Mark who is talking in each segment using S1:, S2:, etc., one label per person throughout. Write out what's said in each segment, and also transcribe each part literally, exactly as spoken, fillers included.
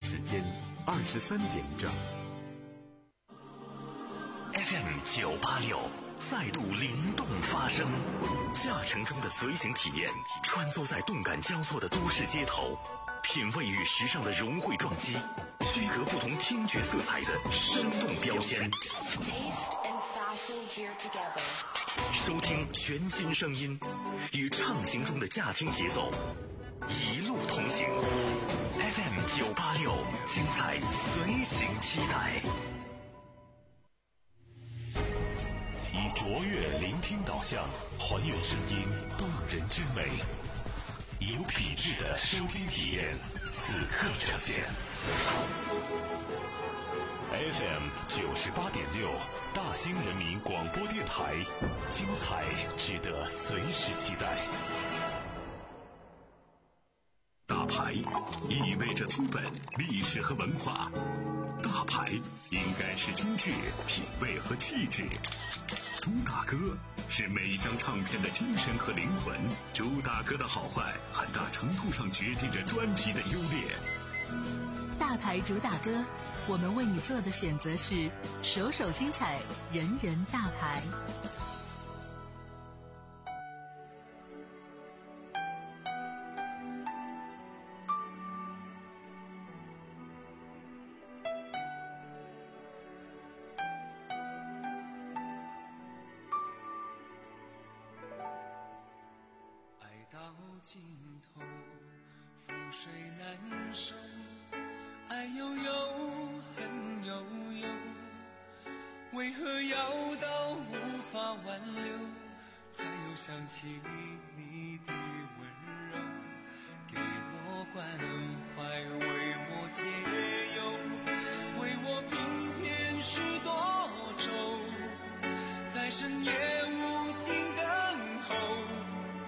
S1: 时间二十三点整。
S2: F M 九八六再度灵动发声，驾乘中的随行体验，穿梭在动感交错的都市街头，品味与时尚的融汇撞击，区隔不同听觉色彩的生动标签。收听全新声音，与畅行中的驾听节奏，一路同行。F M 九八六，精彩随行期待。
S3: 以卓越聆听导向，还原声音动人之美，有品质的收听体验，此刻呈现。F M 九十八点六，大兴人民广播电台，精彩值得随时期待。
S1: 大牌意味着资本、历史和文化，大牌应该是精致、品味和气质。朱大哥是每一张唱片的精神和灵魂，朱大哥的好坏很大程度上决定着专辑的优劣。
S4: 大牌主打歌，我们为你做的选择是首首精彩，人人大牌。
S5: 到尽头，覆水难收，爱悠悠，恨悠悠，为何要到无法挽留，才又想起你的温柔，给我关怀，为我解忧，为我平添许多愁，在深夜无尽等候，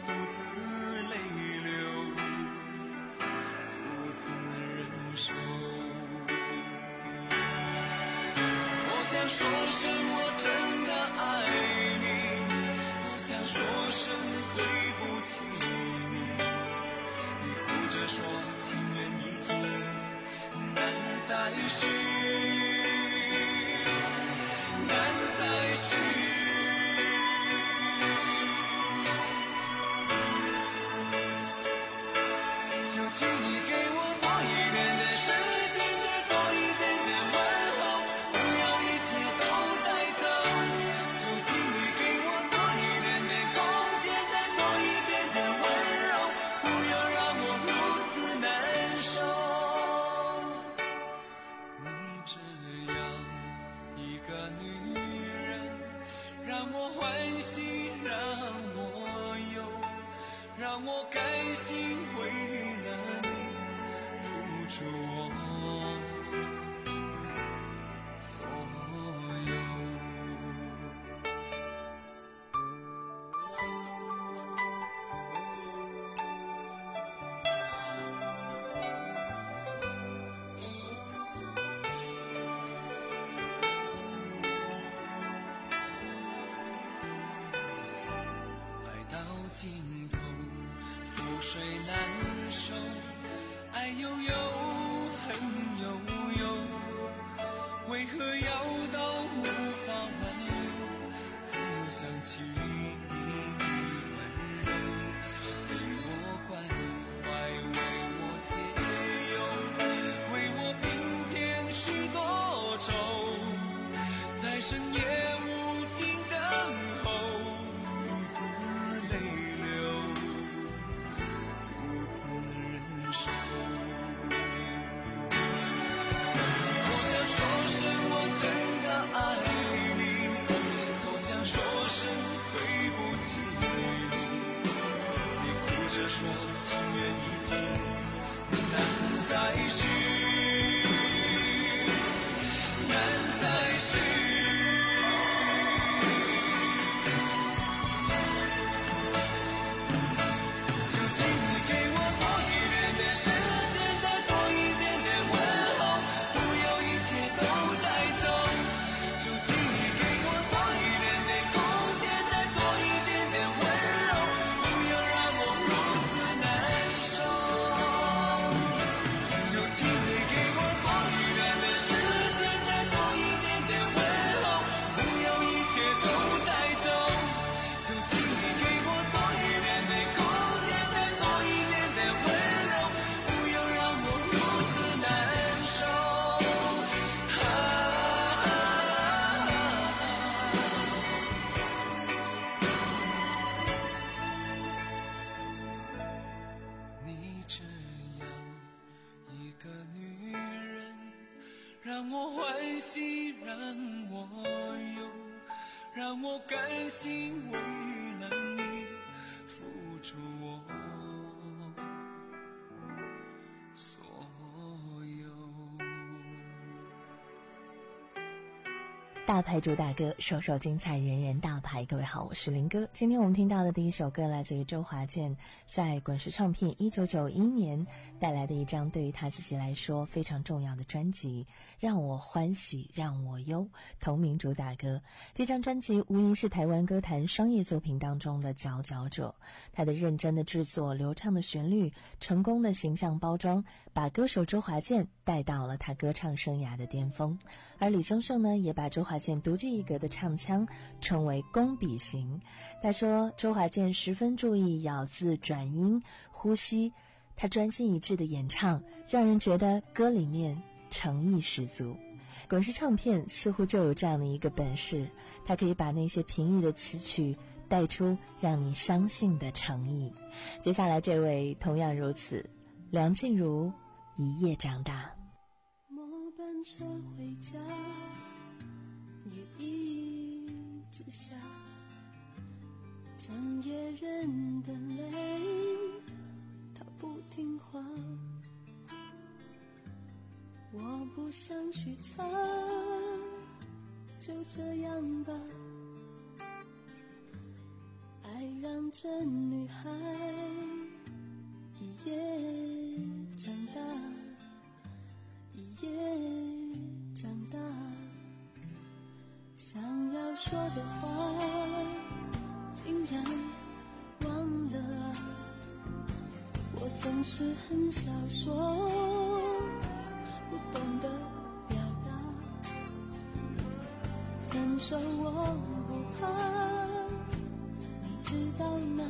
S5: 多想说声我真的爱你，多想说声对不起你，你哭着说情缘已尽难再续，难再续，就请你给我多一点的时间，再多一点的问候，不要一切都带走，就请你给我多一点的空间，再多一点的温柔，不要让我如此难受。你这样一个女人，让我欢喜，让我忧，让我甘心为了你付出我所有。爱到尽头，覆水难收，爱悠悠，恨悠悠，为何要到无法挽留，才又想起你的温柔，给我关怀，为我解忧，为我平添许多愁，在深夜无尽等候，独自泪流，独让我欢喜，让我忧，让我甘心为了你付出我所有。
S6: 大牌主打歌，首首精彩，人人大牌。各位好，我是林哥。今天我们听到的第一首歌来自于周华健在滚石唱片一九九一年带来的一张对于他自己来说非常重要的专辑《让我欢喜让我忧》，同名主打歌。这张专辑无疑是台湾歌坛商业作品当中的佼佼者，他的认真的制作、流畅的旋律、成功的形象包装，把歌手周华健带到了他歌唱生涯的巅峰。而李宗盛呢，也把周华健独具一格的唱腔称为工笔型。他说周华健十分注意咬字、转音、呼吸，他专心一致的演唱，让人觉得歌里面诚意十足。滚石唱片似乎就有这样的一个本事，它可以把那些平易的词曲带出让你相信的诚意。接下来这位同样如此，梁静茹，一夜长大。
S7: 末班车回家，雨一直下，整夜人的泪它不听话，我不想去擦，就这样吧，爱让这女孩一夜长大，一夜长大，想要说的话竟然忘了啊，我总是很少说，不懂得表达，分手我不怕，你知道吗？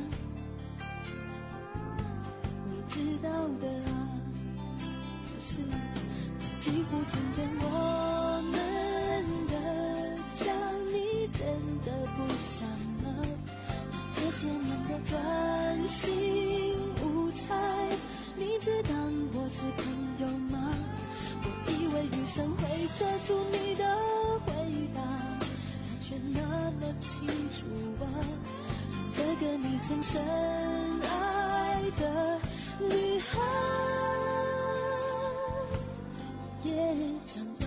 S7: 你知道的啊，只是几乎成真我们的家，你真的不想吗？这些年的专心无猜，你只当我是朋友吗？我以为余生会遮住你的回答，它却那么清楚啊，让这个你曾深爱的女孩也长大。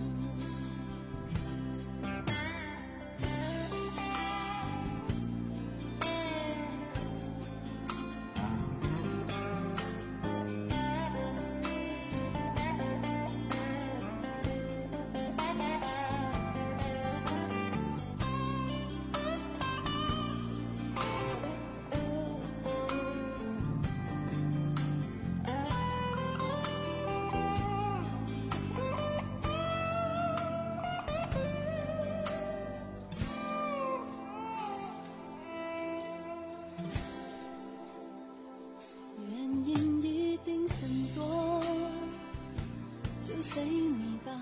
S7: 随你吧，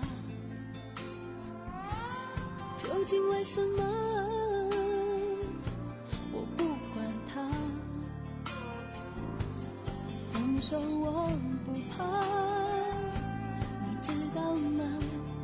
S7: 究竟为什么我不管他，分手我不怕，你知道吗？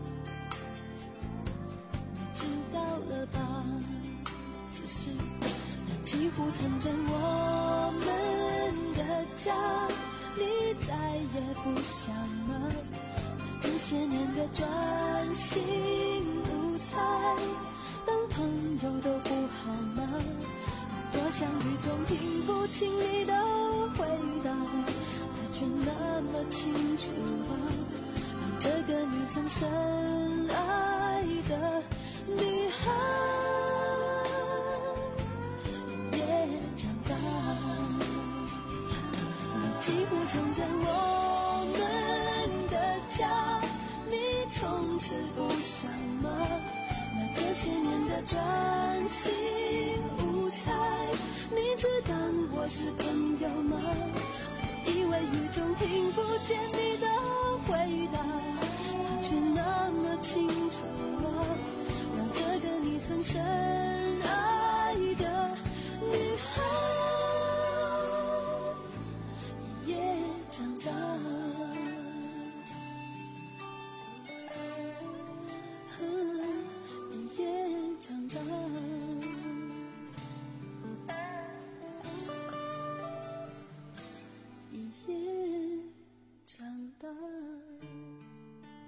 S7: 你知道了吧？只是那几乎成真我们的家，你再也不想吗？这些年的专心无猜，当朋友都不好吗？多想雨中听不清你的回答，它却那么清楚啊，让这个你曾深爱的女孩也长大。你几乎成真我们的家，你从此不想吗？那这些年的专心无猜，你只当我是朋友吗？我以为雨中听不见你的回答，它却那么清楚啊，让这个你曾深爱的女孩也长大。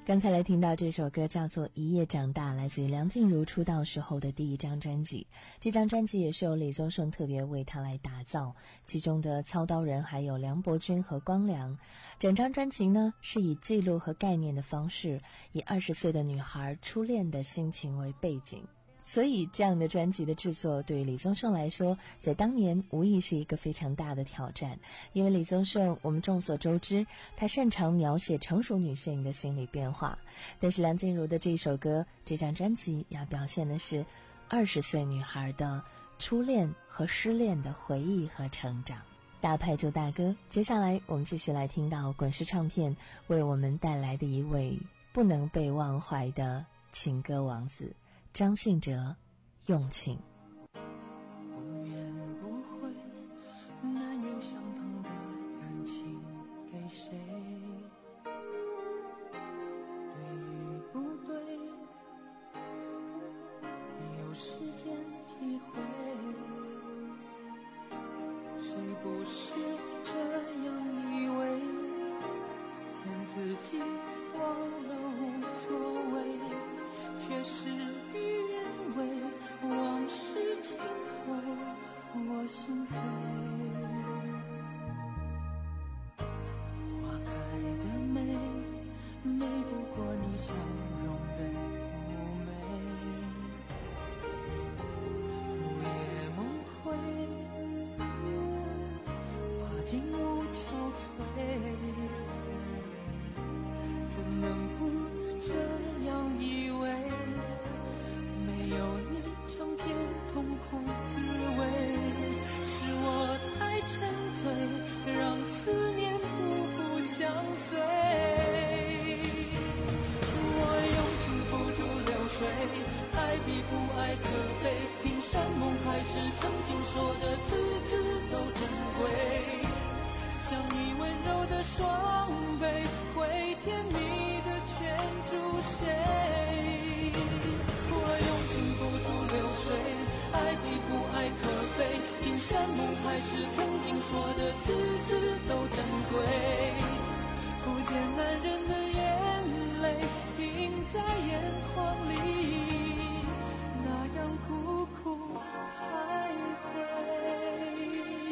S6: 刚才来听到这首歌叫做《一夜长大》，来自于梁静茹出道时候的第一张专辑。这张专辑也是由李宗盛特别为她来打造，其中的操刀人还有梁伯君和光良。整张专辑呢是以记录和概念的方式，以二十岁的女孩初恋的心情为背景。所以这样的专辑的制作对于李宗盛来说，在当年无疑是一个非常大的挑战。因为李宗盛我们众所周知，他擅长描写成熟女性的心理变化，但是梁静茹的这首歌这张专辑要表现的是二十岁女孩的初恋和失恋的回忆和成长。大牌祝大哥，接下来我们继续来听到滚石唱片为我们带来的一位不能被忘怀的情歌王子张信哲，用情。
S7: 不言不会，难有相同的感情给谁？对与不对，有时间体会。谁不是这样以为，骗自己忘了无所谓，却事与愿违，往事轻扣我心扉。花开的美，美不过你笑容的妩媚。午夜梦回，怕景物憔悴，怎能不这样以为？没有你尝遍痛苦滋味，是我太沉醉，让思念步步相随。我用情付诸流水，爱比不爱可悲，听山盟海誓曾经说的字字都珍贵，像你温柔的双臂，会甜蜜的圈住谁？付诸流水，爱比不爱可悲，听山盟海誓曾经说的字字都珍贵，不见男人的眼泪停在眼眶里，那样苦苦徘徊。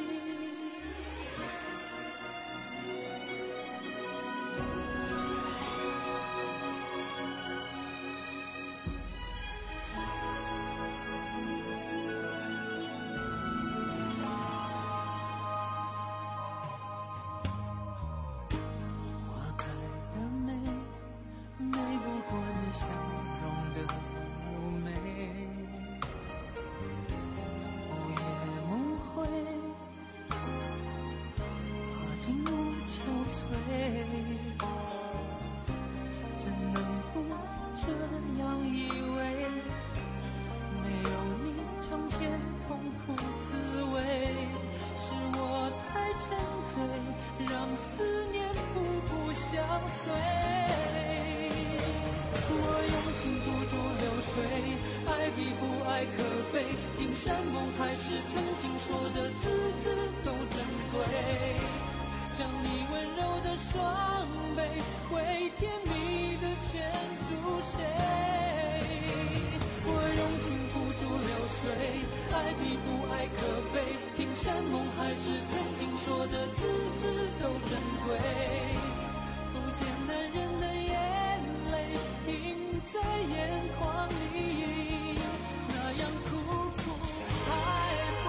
S7: 爱比不爱可悲，听山盟海誓曾经说的字字都珍贵，将你温柔的双臂会甜蜜的圈住谁？我用情付诸流水，爱比不爱可悲，听山盟海誓曾经说的字字都珍贵，不见男人的眼泪停在眼眶里，那样苦苦徘徊。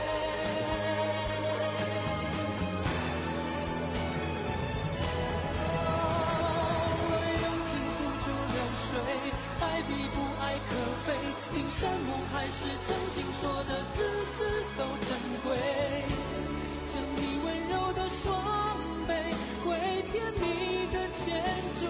S7: 我用情付诸流水，爱比不爱可悲，听山盟海誓曾经说的字字都珍贵，将你温柔的双臂会甜蜜的圈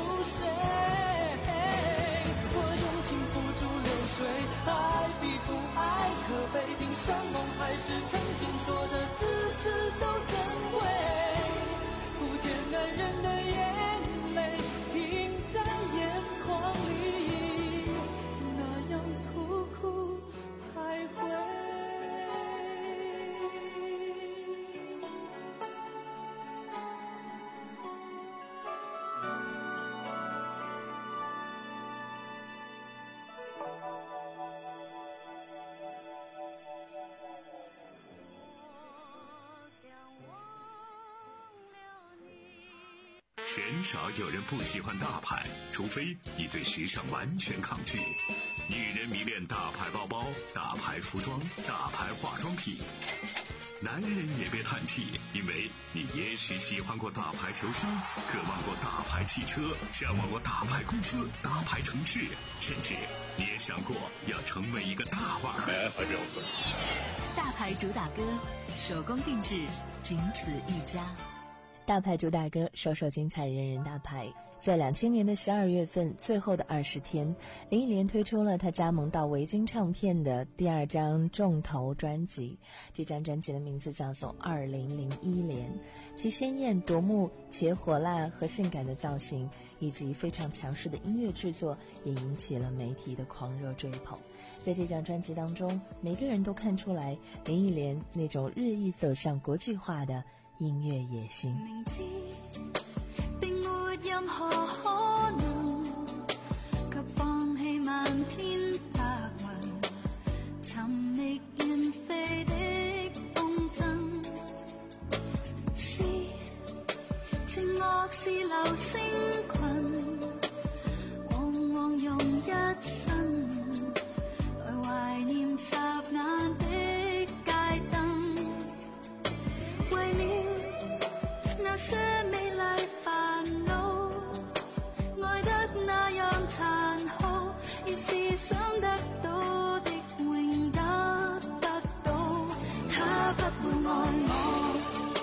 S1: 鲜少有人不喜欢大牌，除非你对时尚完全抗拒。女人迷恋大牌包包、大牌服装、大牌化妆品。男人也别叹气，因为你也许喜欢过大牌球星，渴望过大牌汽车，向往过大牌公司、大牌城市，甚至你也想过要成为一个大腕儿。
S4: 大牌主打歌，手工定制，仅此一家。
S6: 大牌主打歌，首首精彩，人人大牌。在两千年的十二月份，最后的二十天，林忆莲推出了她加盟到维京唱片的第二张重头专辑。这张专辑的名字叫做《二零零一年》，其鲜艳夺目且火辣和性感的造型，以及非常强势的音乐制作，也引起了媒体的狂热追捧。在这张专辑当中，每个人都看出来林忆莲那种日益走向国际化的音乐野心。
S7: 明知並沒任何可能，卻放棄漫天白雲，尋覓遠飛的風箏。是情樂是流星群，往往用一生來懷念霎眼的街燈，為了那些美麗煩惱，愛得那樣殘酷，要是想得到的永得不到。他不會愛我，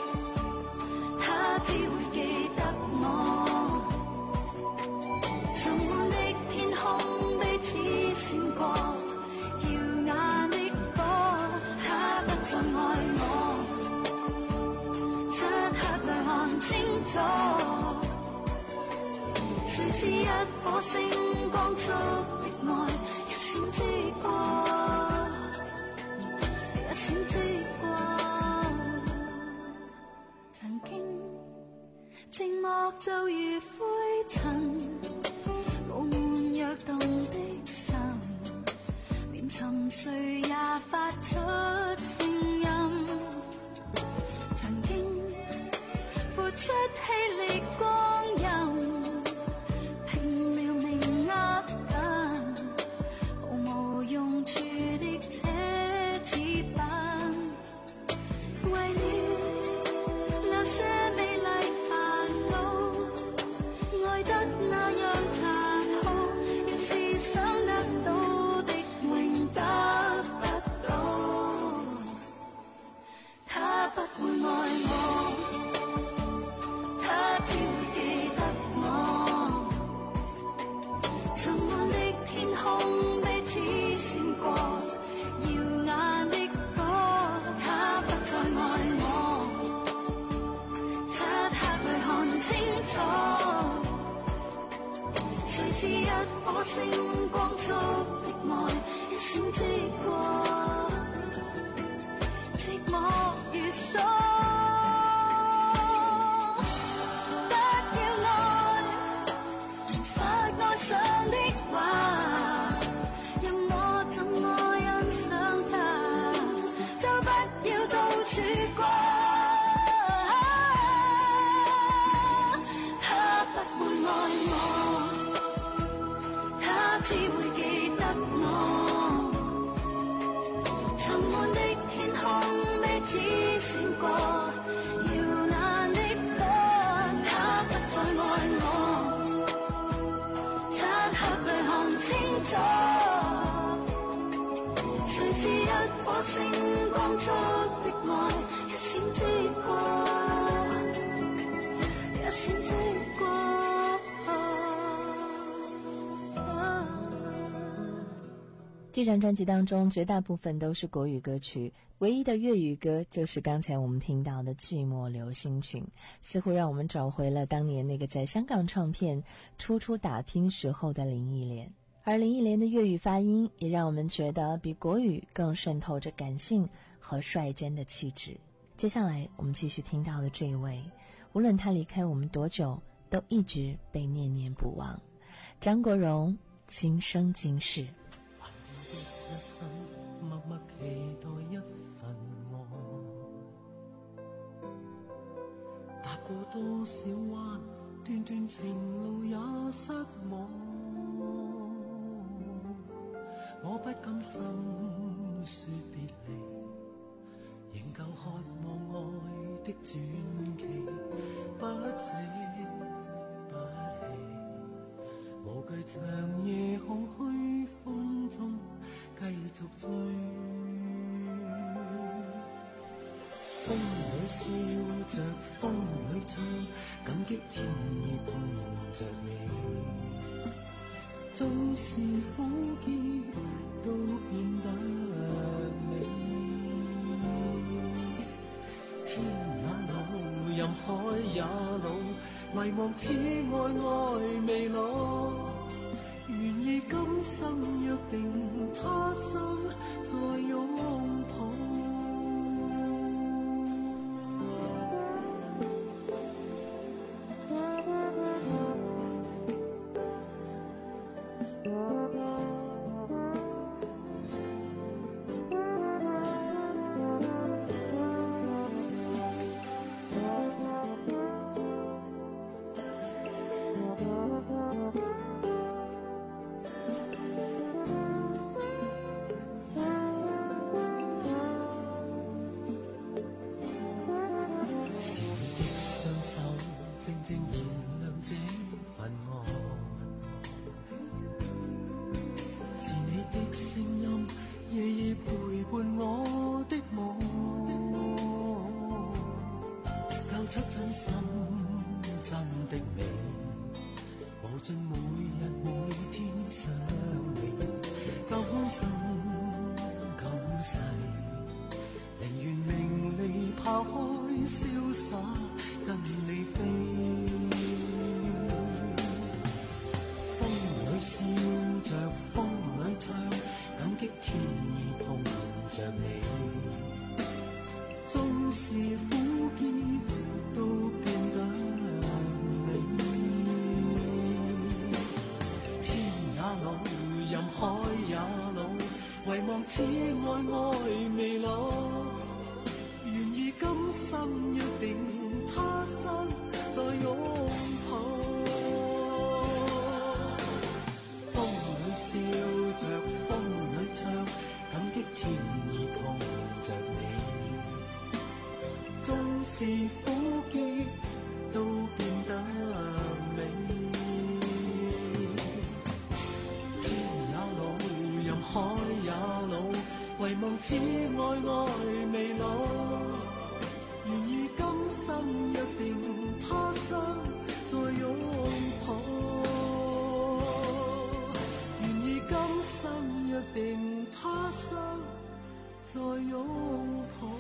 S7: 他只會記得我，沉悶的天空彼此閃過耀眼的歌。他不再愛我，漆黑裏看清楚，誰是一顆星光速的愛，一閃即過，一閃即過。曾經寂寞就如灰塵，佈滿躍動的心，連沉睡也發出聲音。曾經付出氣力光陰，拼了命握緊，毫無用處的奢侈品，為了那些美麗煩惱，愛得那樣殘酷，要是想得到的永得不到。他不會愛我，他只會記得我，沉悶的天空彼此閃過耀眼的歌。他不再愛我，漆黑裏看清楚，誰是一顆星光速的愛，一閃即過，寂寞如鎖。上的話，任我怎麼欣賞它，都不要到處掛。他不會愛我，他只會記得我，沉悶的天空彼此閃過耀眼的歌。他不再愛我，清楚，誰是一顆星光速的愛，一閃即過，一閃即過。
S6: 这张专辑当中绝大部分都是国语歌曲，唯一的粤语歌就是刚才我们听到的《寂寞流星群》，似乎让我们找回了当年那个在香港唱片初出打拼时候的林忆莲。而林忆莲的粤语发音也让我们觉得比国语更渗透着感性和率真的气质。接下来我们继续听到的这一位，无论他离开我们多久，都一直被念念不忘。张國榮，今生今世。
S8: 默默期待一份愛，踏過多少彎， 段段情路也失望，我不甘心說別離，仍舊渴望愛的傳奇，不死不棄，無懼長夜空虛風中繼續追。風裏笑着，風裏唱，感激天意碰着你。縱是苦澀都變得美。天也老，任海也老，遺忘此愛愛未老。願意今生約定，他生再擁抱。此愛愛未老，願意今生約定，他生再擁抱。風裏笑着，風裏唱，感激天意碰着你。縱是苦澀都變得美。天也老，任海也老，遺忘此愛愛未老，願意今生約定，他生再擁抱。願意今生約定，他生再擁抱。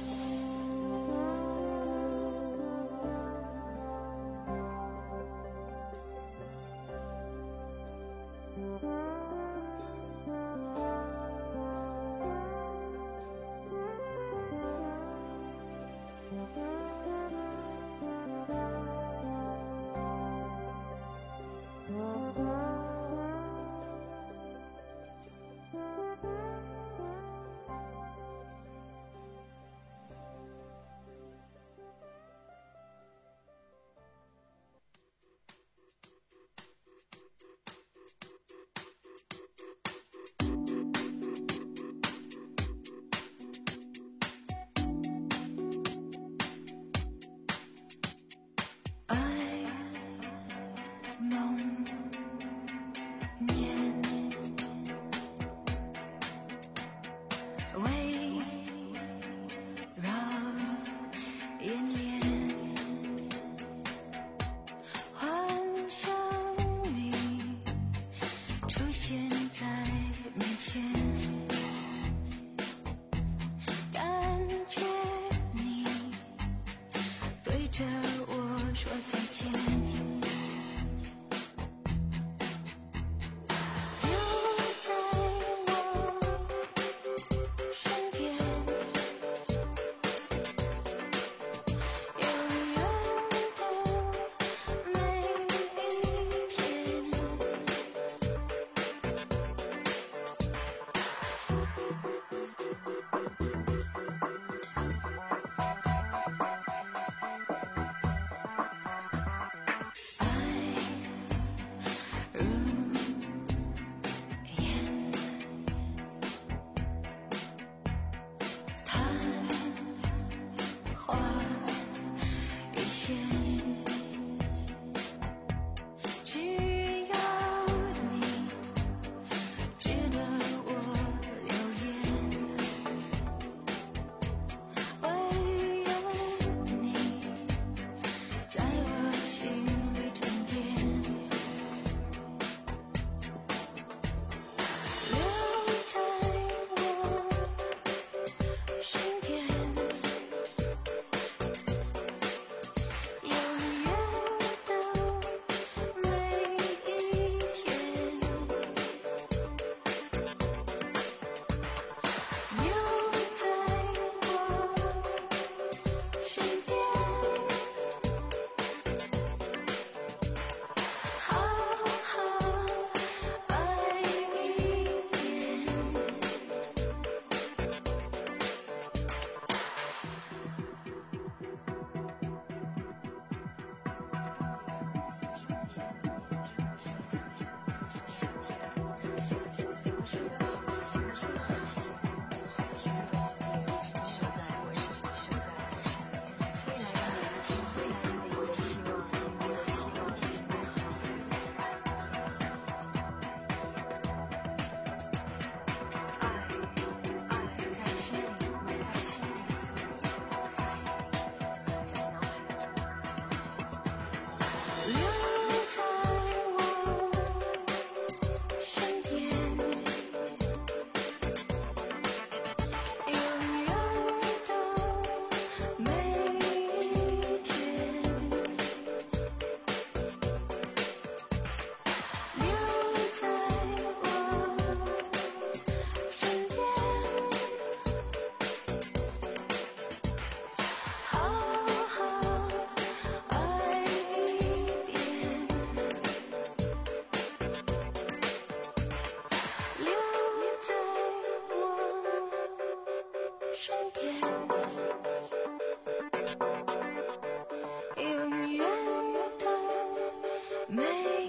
S7: 每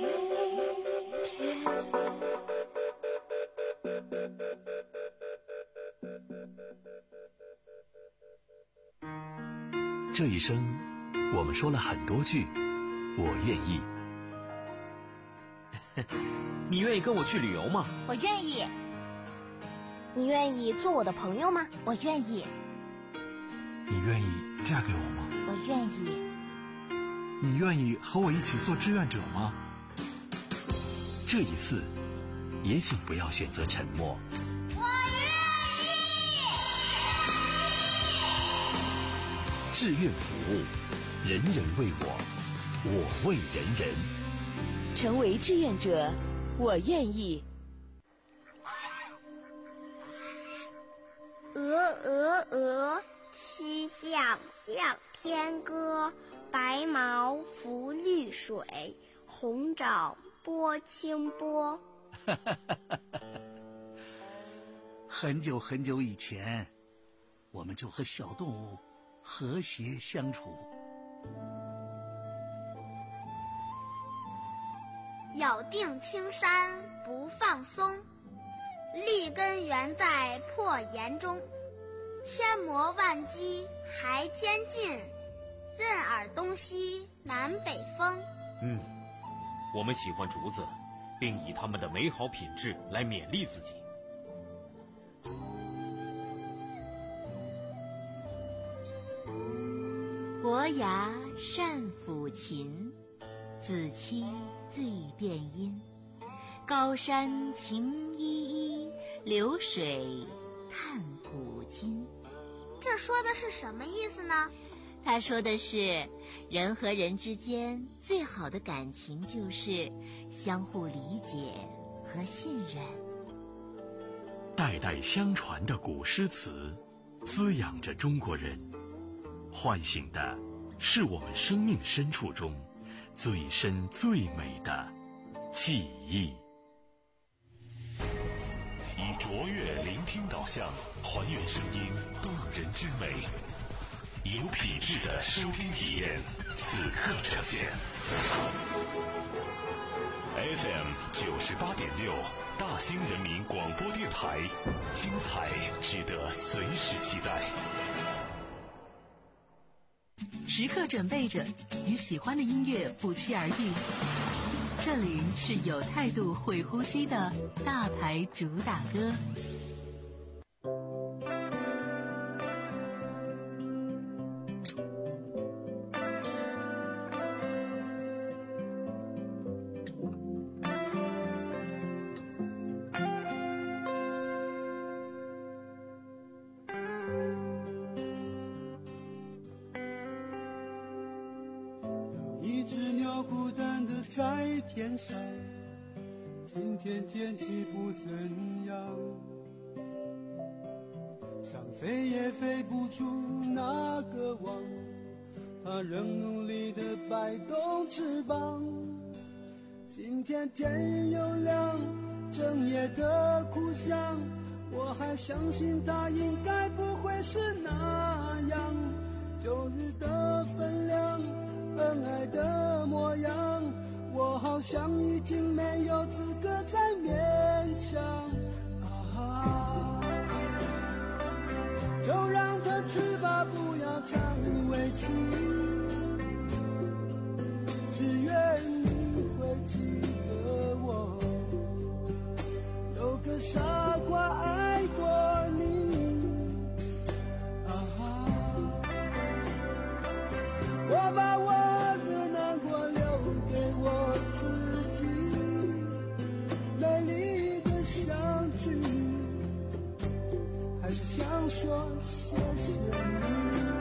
S7: 天。
S3: 这一生，我们说了很多句“我愿意”。
S9: 你愿意跟我去旅游吗？
S10: 我愿意。你愿意做我的朋友吗？我愿意。
S11: 你愿意嫁给我吗？
S10: 我愿意。
S11: 你愿意和我一起做志愿者吗？
S3: 这一次，也请不要选择沉默。
S10: 我愿
S3: 意。志愿服务，人人为我，我为人人。
S6: 成为志愿者，我愿意。
S12: 鹅鹅鹅，曲项向天歌。白毛浮绿水，红掌拨清波。
S13: 很久很久以前，我们就和小动物和谐相处。
S12: 咬定青山不放松，立根原在破岩中。千磨万击还坚劲，任尔东西南北风。
S9: 嗯，我们喜欢竹子，并以它们的美好品质来勉励自己。
S14: 伯牙善抚琴，子期最辨音。高山晴依依，流水探古今。
S12: 这说的是什么意思呢？
S14: 他说的是，人和人之间最好的感情就是相互理解和信任。
S3: 代代相传的古诗词，滋养着中国人，唤醒的是我们生命深处中最深最美的记忆。 以卓越聆听导向，还原声音动人之美。有品质的收听体验，此刻呈现。F M 九十八点六，大兴人民广播电台，精彩值得随时期待。
S4: 时刻准备着与喜欢的音乐不期而遇。这里是有态度会呼吸的大牌主打歌。
S8: 在天上，今天天气不怎样，想飞也飞不出那个网，它仍努力地摆动翅膀。今天天又亮，整夜的哭响，我还相信它应该不会是那样。旧日的分量，恩爱的模样，我好像已经没有资格再勉强啊！就让它去吧，不要再委屈，只愿你会记得我，有个傻瓜爱过你啊！我把我的难过留给我自己，美丽的相聚，还是想说谢谢你。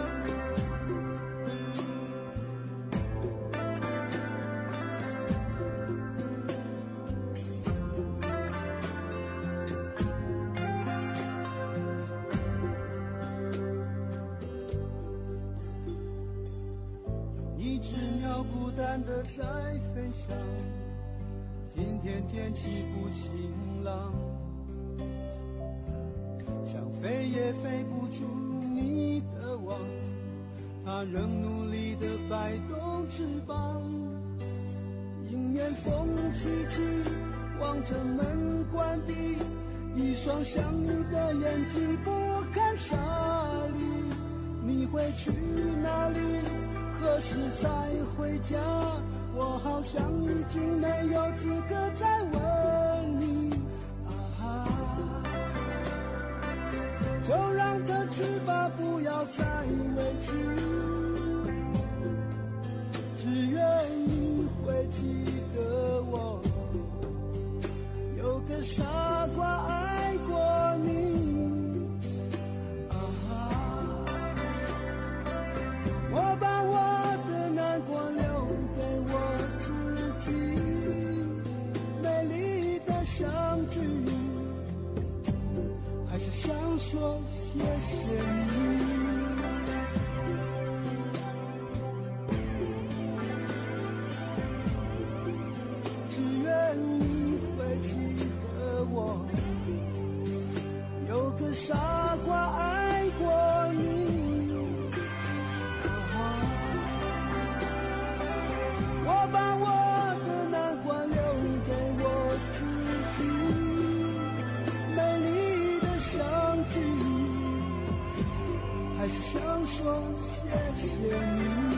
S8: 一只鸟孤单地在飞翔，今天天气不晴朗，想飞也飞不出你的网，它仍努力地摆动翅膀。 面风凄凄，望着门关闭，一双相遇的眼睛不堪沙砾。你会去哪里？何时再回家？我好像已经没有资格再问你啊，就让它去吧，不要再委屈，只愿你会记得我，有个傻瓜爱过你啊，我把我的难过留给我自己，美丽的相聚，还是想说谢谢你。只愿你会记得我，有个傻瓜爱过你。我把我的难关留给我自己，美丽的相聚，还是想说谢谢你。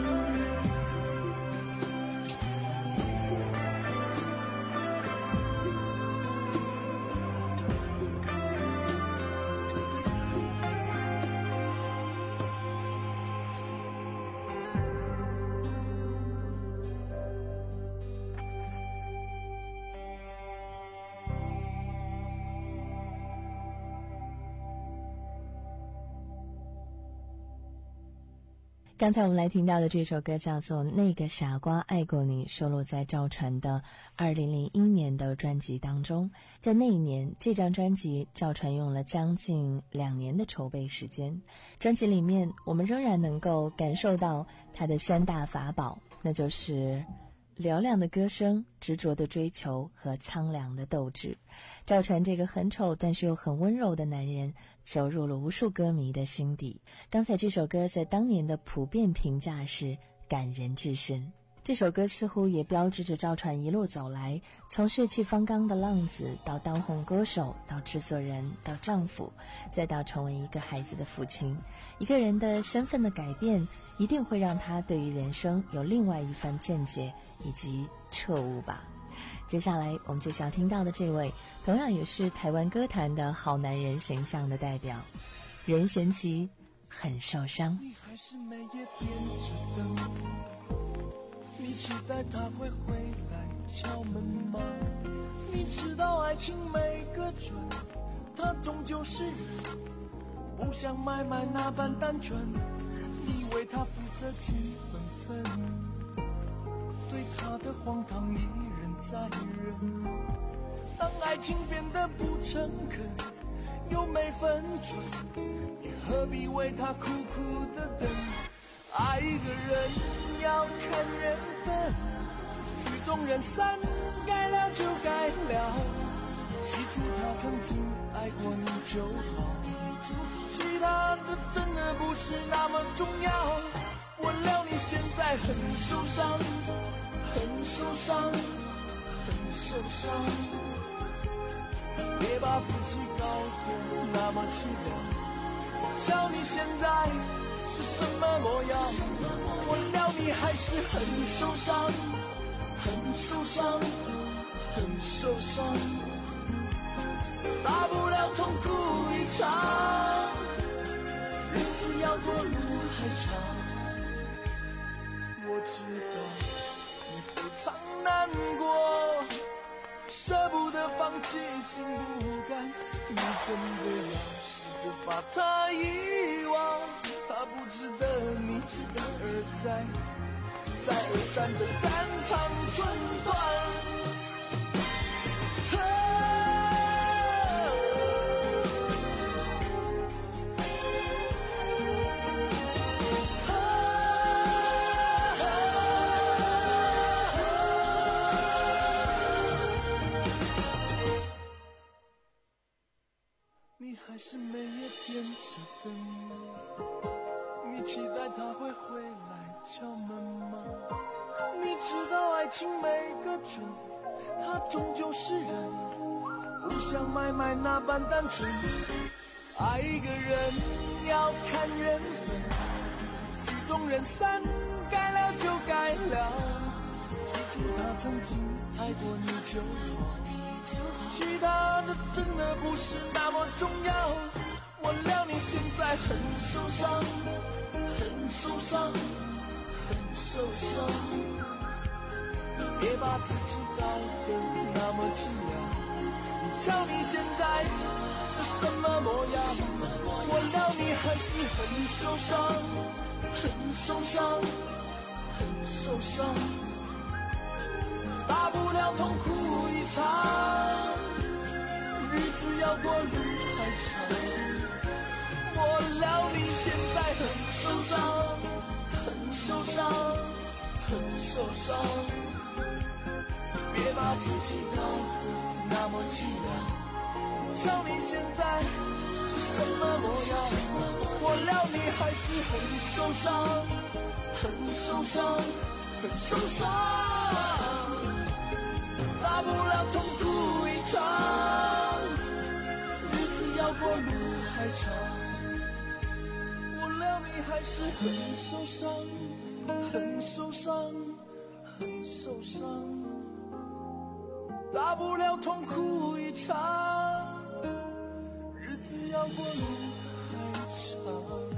S6: 刚才我们来听到的这首歌叫做《那个傻瓜爱过你》，收录在赵传的二零零一年的专辑当中。在那一年，这张专辑赵传用了将近两年的筹备时间。专辑里面，我们仍然能够感受到他的三大法宝，那就是嘹亮的歌声、执着的追求和苍凉的斗志。赵传这个很丑但是又很温柔的男人，走入了无数歌迷的心底。刚才这首歌在当年的普遍评价是感人至深。这首歌似乎也标志着赵传一路走来，从血气方刚的浪子到当红歌手，到制作人，到丈夫，再到成为一个孩子的父亲。一个人的身份的改变，一定会让他对于人生有另外一番见解以及彻悟吧。接下来我们就想听到的这位，同样也是台湾歌坛的好男人形象的代表，任贤齐，很受伤。
S8: 你还是每夜点着灯，你期待他会回来敲门吗？你知道爱情没个准，他终究是人，不像买卖那般单纯。你为他负责几本分，对他的荒唐一忍再忍。当爱情变得不诚恳，又没分准，你何必为他苦苦的等？爱一个人要看缘分，曲终人散，该了就该了。记住他曾经爱过你就好，其他的真的不是那么重要。我料你现在很受伤，很受伤，很受伤。别把自己搞得那么凄凉，瞧你现在是什么模样？我料你还是很受伤，很受伤，很受伤。大不了痛哭一场，日子要过路还长。我知道你非常难过，舍不得放弃，心不甘。你真的要试着把他遗忘，他不值得你而在再而三的肝肠寸断。你还是每夜点着灯，你期待他会回来敲门吗？ 你知道爱情没个准，它终究是人，不像买卖那般单纯。爱一个人要看缘分，曲终人散，该了就该了。记住他曾经爱过你就好，其他的真的不是那么重要。我料你现在很受伤，很受伤，很受伤。别把自己搞得那么凄凉。你瞧你现在是什么模样？我料你还是很受伤，很受伤，很受伤。大不了痛哭一场，日子要过路还长。我料你现在很受伤，很受伤，很受伤。别把自己搞得那么凄凉。瞧你现在是什么模样？我料你还是很受伤，很受伤，很受伤。大不了痛哭一场，日子要过路还长。我料你还是很受伤，很受伤，很受伤。大不了痛哭一场，日子要过路还长。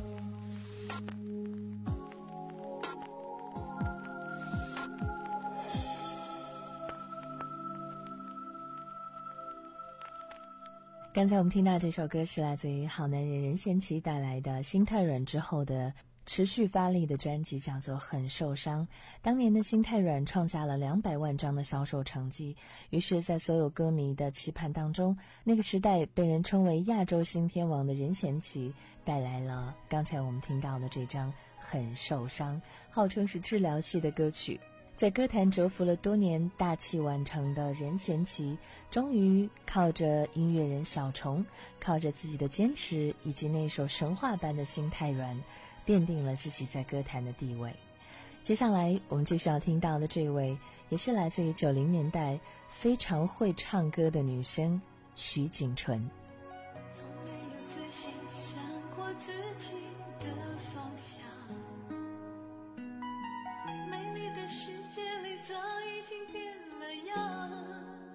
S6: 刚才我们听到这首歌是来自于好男人任贤齐带来的心太软之后的持续发力的专辑，叫做《很受伤》。当年的心太软创下了两百万张的销售成绩，于是在所有歌迷的期盼当中，那个时代被人称为亚洲新天王的任贤齐带来了刚才我们听到的这张《很受伤》，号称是治疗系的歌曲。在歌坛蛰伏了多年大器晚成的任贤齐，终于靠着音乐人小虫，靠着自己的坚持以及那首神话般的心太软，奠定了自己在歌坛的地位。接下来我们继续要听到的这位，也是来自于九零年代非常会唱歌的女生徐锦纯。
S7: 从没有仔细想过自己的方向，美丽的世界里早已经变了样。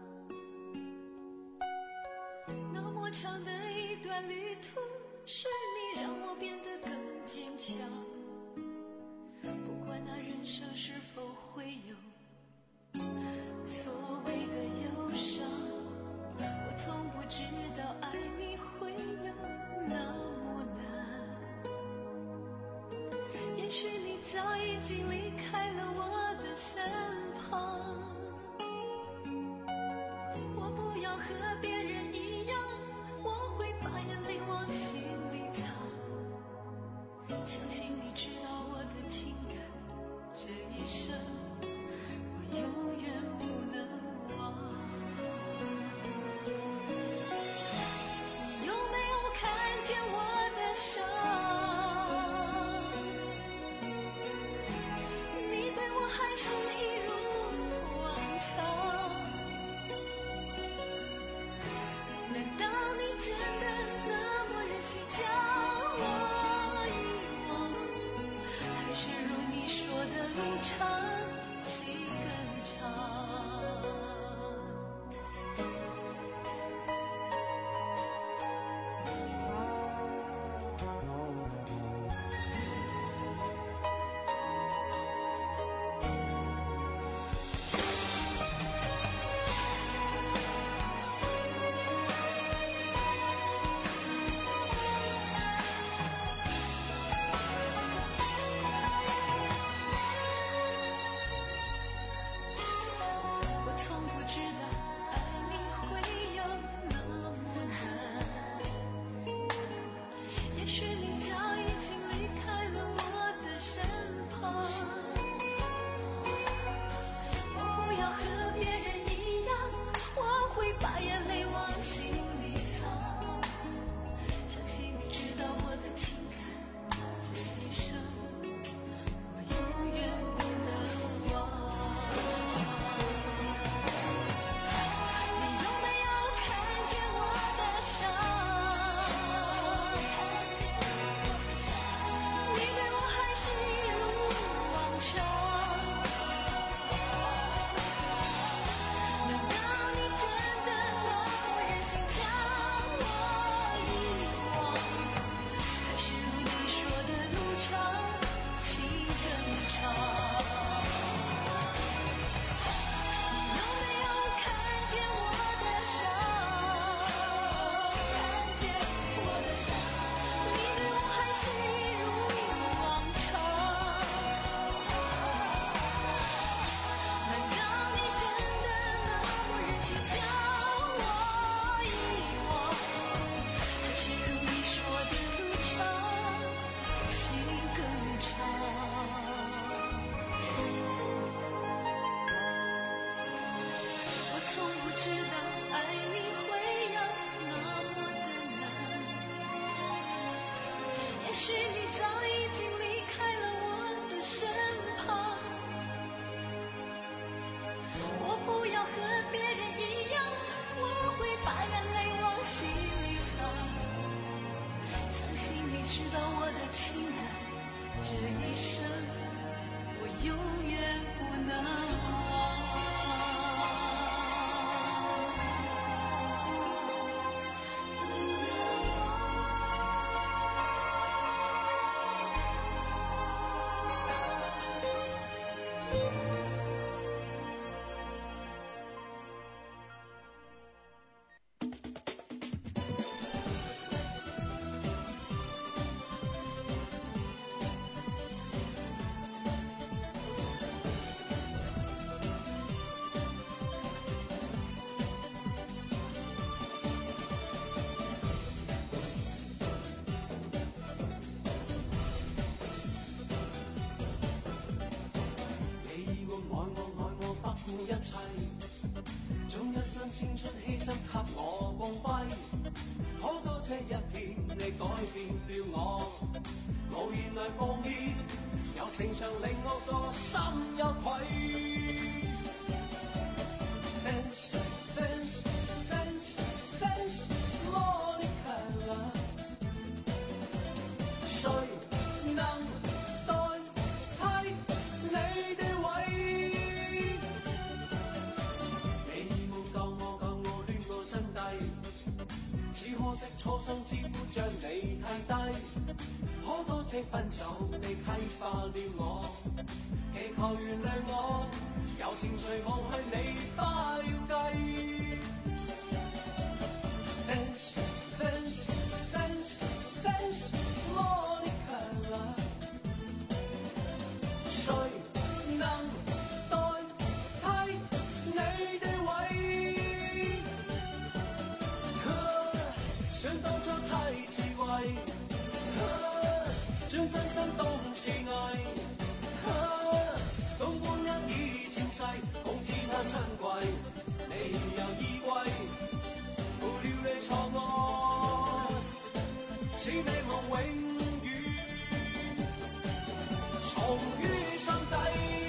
S7: 那么长的一段旅途，是你让我变得更坚强。不管那人生是否会有所谓的忧伤，我从不知道爱你会有那么难。也许你早已经离开了我的身旁，我不要和别人一样，我会把眼泪往心里藏。相信你知道我的情感，这一生我永远不能忘。你有没有看见我的伤？你对我还是一如往常？难道你真的那么忍心将我遗忘？还是如你说的路长情更长？
S8: 青春犧牲給我光輝，好多這一天你改變了我，無言來放棄，柔情長令我個心有愧。Dance, dance, dance, dance, Monica， 誰能代替你的位？你冇救我，救我戀我真諦，只可惜初生之犢將你太低，可多謝分手你啟發了我，祈求原諒我。柔情隨望向你花要計 Dance, dance, dance, dance, Monica， 誰能代替你的位？可想當初太智慧，可將真心當是愛，可懂光陰已漸逝，恐知它珍貴，你又已歸，負了你錯愛，此美夢永遠藏於心底。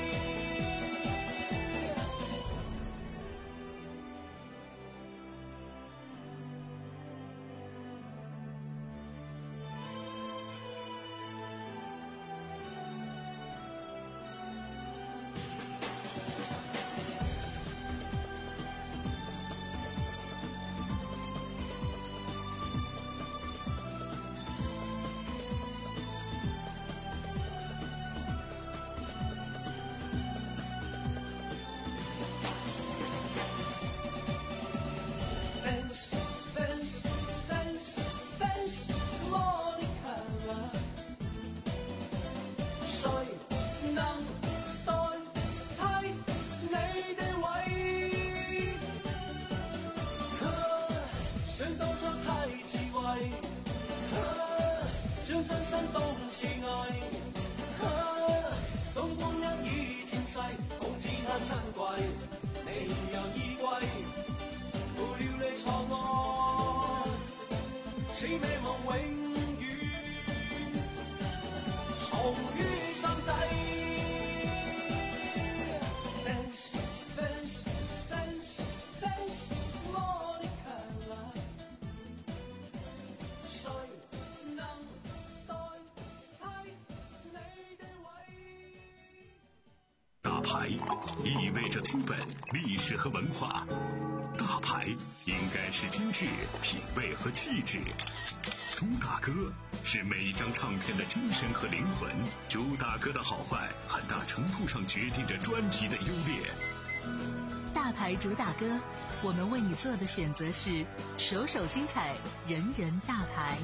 S8: 將真心當是愛，當光陰已漸逝，恐知它珍貴，你又已歸，負了你錯愛，此美夢永遠藏於心底。Dance, dance, dance, dance, Monica， 誰能代替你的位？
S1: 大牌意味着资本、历史和文化，大牌应该是精致、品味和气质。朱大哥是每一张唱片的精神和灵魂，朱大哥的好坏很大程度上决定着专辑的优劣。
S4: 大牌主打歌，我们为你做的选择是首首精彩，人人大牌。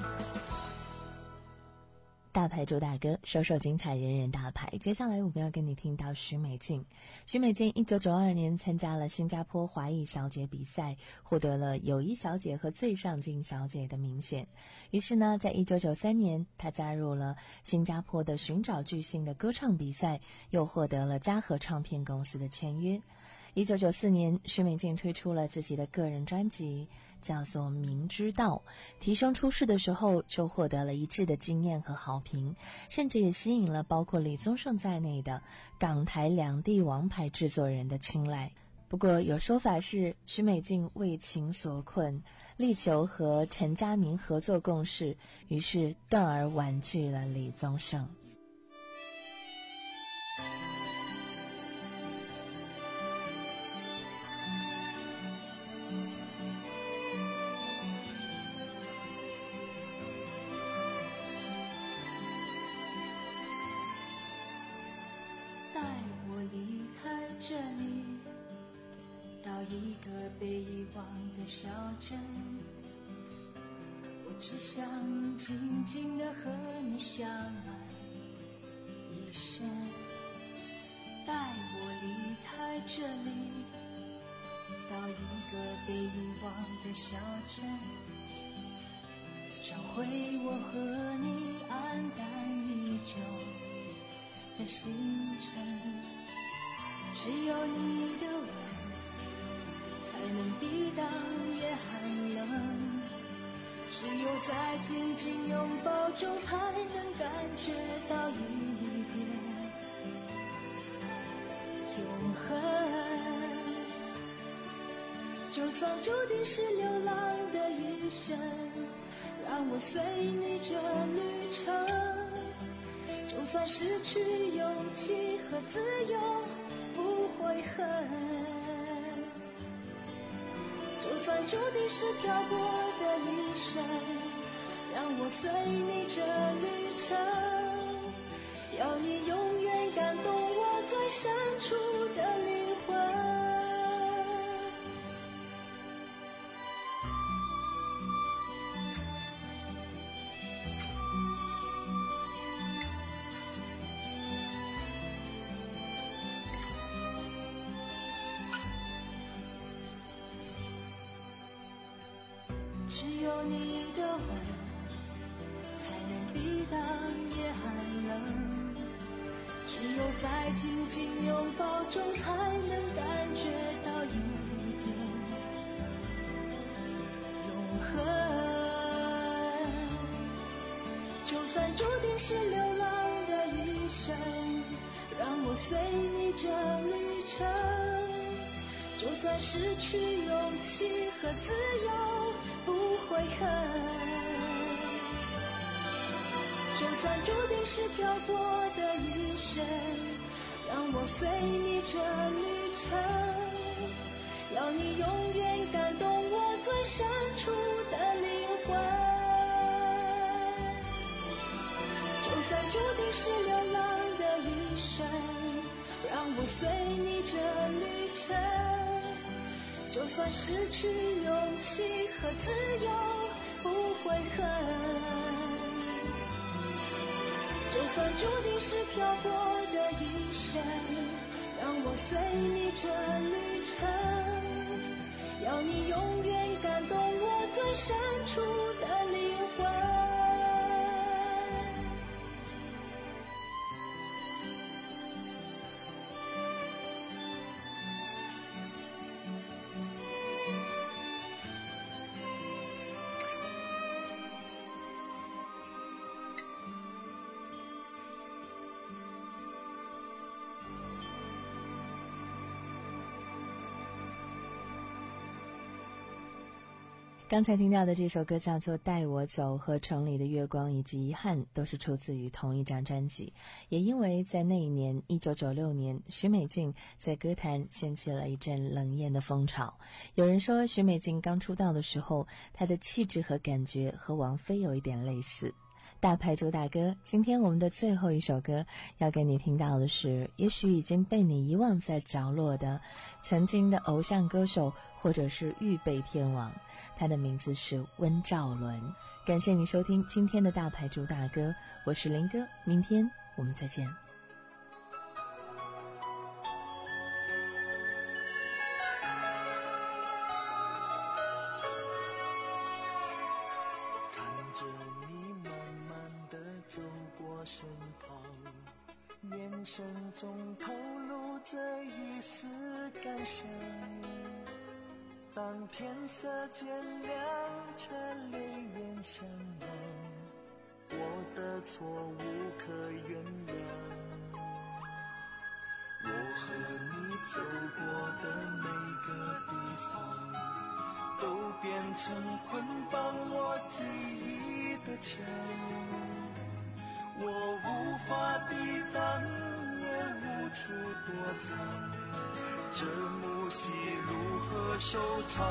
S6: 大牌主打歌，首首精彩，人人大牌。接下来我们要跟你听到许美静。许美静一九九二年参加了新加坡华裔小姐比赛，获得了友谊小姐和最上镜小姐的名衔。于是呢，在一九九三年，她加入了新加坡的寻找巨星的歌唱比赛，又获得了嘉禾唱片公司的签约。一九九四年，许美静推出了自己的个人专辑，叫做《明知道》。提声出世的时候，就获得了一致的惊艳和好评，甚至也吸引了包括李宗盛在内的港台两地王牌制作人的青睐。不过有说法是，许美静为情所困，力求和陈家明合作共事，于是断而婉拒了李宗盛。
S7: 这里到一个被遗忘的小镇，我只想静静地和你相爱一生。带我离开这里，到一个被遗忘的小镇，找回我和你黯淡已久的星辰。只有你的吻才能抵挡夜寒冷。只有在紧紧拥抱中，才能感觉到一点永恒。就算注定是流浪的一生，让我随你这旅程。就算失去勇气和自由，不悔恨。就算注定是漂泊的一生，让我随你这旅程。要你永远感动我最深处的灵魂。只有你的吻，才能抵挡夜寒冷。只有在紧紧拥抱中，才能感觉到一点永恒。就算注定是流浪的一生，让我随你这旅程。就算失去勇气和自由，不悔恨。就算注定是漂泊的一生，让我随你这旅程。要你永远感动我最深处的灵魂。就算注定是流浪的一生，让我随你这旅程。就算失去勇气和自由，不悔恨。就算注定是漂泊的一生，让我随你这旅程。要你永远感动我最深处的灵魂。
S6: 刚才听到的这首歌叫做《带我走》，和《城里的月光》以及《遗憾》都是出自于同一张专辑。也因为在那一年一九九六年，许美静在歌坛掀起了一阵冷艳的风潮。有人说许美静刚出道的时候，她的气质和感觉和王菲有一点类似。大牌主打歌，今天我们的最后一首歌要给你听到的是也许已经被你遗忘在角落的曾经的偶像歌手，或者是预备天王，他的名字是温兆伦。感谢你收听今天的大牌主打歌，我是林哥，明天我们再见。
S8: 身旁，眼神中透露着一丝感伤。当天色渐亮，车泪眼相望，我的错无可原谅。我和你走过的每个地方，都变成捆绑我记忆的墙。我无法抵挡，也无处躲藏，这幕戏如何收场？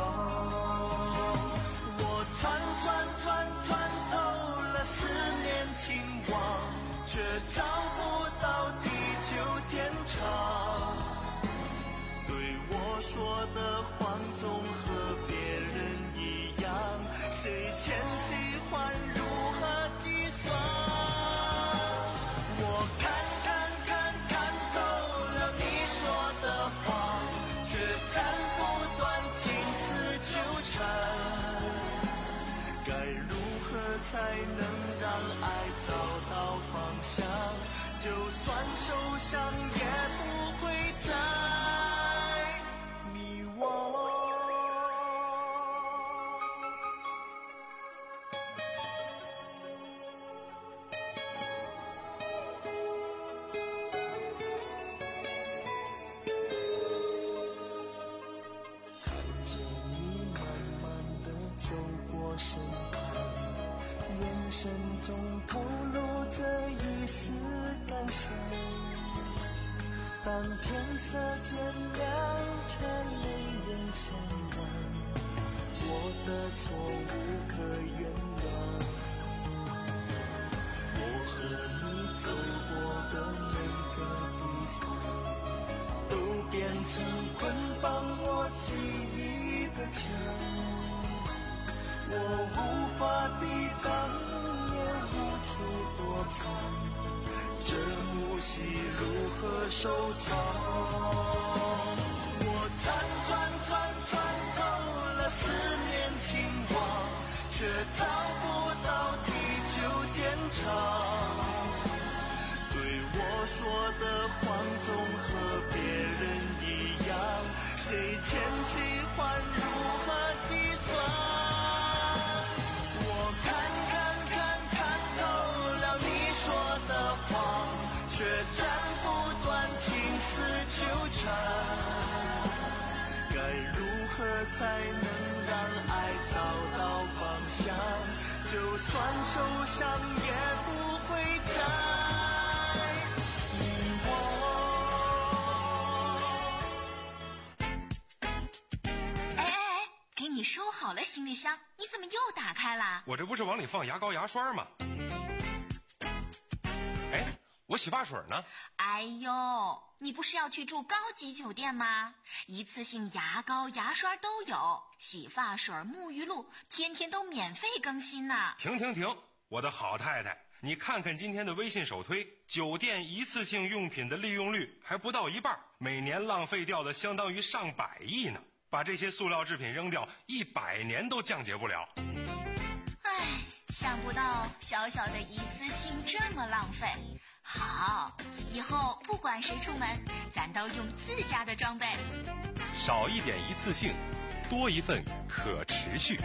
S8: 我穿穿穿穿透了思念情网，却找不到地久天长。对我说的话总和别人一样，谁欠谁还如何计算？才能让爱找到方向，就算受伤也不会再迷惘。 我身旁，眼神中透露着一丝感伤。当天色渐亮，却没人相望，我的错无可原谅。我和你走过的每个地方，都变成捆绑我记忆的墙。我无法抵挡，也无处躲藏，这幕戏如何收场？我辗转转转透了思念情网，却找不到地久天长。对我说的话总和别人一样，谁欠谁还如何计算？我看看看看透了你说的谎，却斩不断情丝纠缠。该如何才能让爱找到方向？就算受伤也不会再遗
S14: 忘。哎哎哎，给你收好了行李箱，你怎么又打开了？
S15: 我这不是往里放牙膏牙刷吗？哎，我洗发水呢？
S14: 哎呦，你不是要去住高级酒店吗？一次性牙膏牙刷都有，洗发水沐浴露天天都免费更新呢。
S15: 停停停，我的好太太，你看看今天的微信首推，酒店一次性用品的利用率还不到一半，每年浪费掉的相当于上百亿呢。把这些塑料制品扔掉，一百年都降解不了。
S14: 唉，想不到小小的一次性这么浪费。好，以后不管谁出门，咱都用自家的装备。
S3: 少一点一次性，多一份可持续。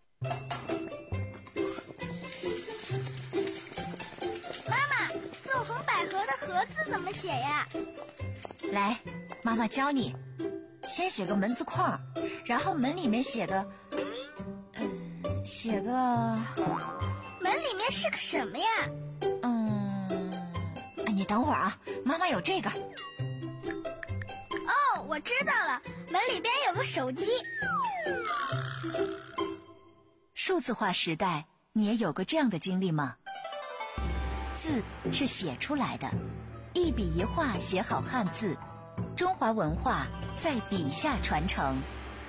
S12: 妈妈，纵横捭阖的阖字怎么写呀？
S14: 来，妈妈教你。先写个门字框，然后门里面写个，嗯，写个。
S12: 门里面是个什么呀？
S14: 嗯，你等会儿啊，妈妈有这个。
S12: 哦，我知道了，门里边有个手机。
S14: 数字化时代，你也有过这样的经历吗？字是写出来的，一笔一画写好汉字，中华文化在笔下传承。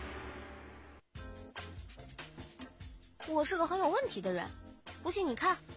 S10: 我是个很有问题的人，不信你看。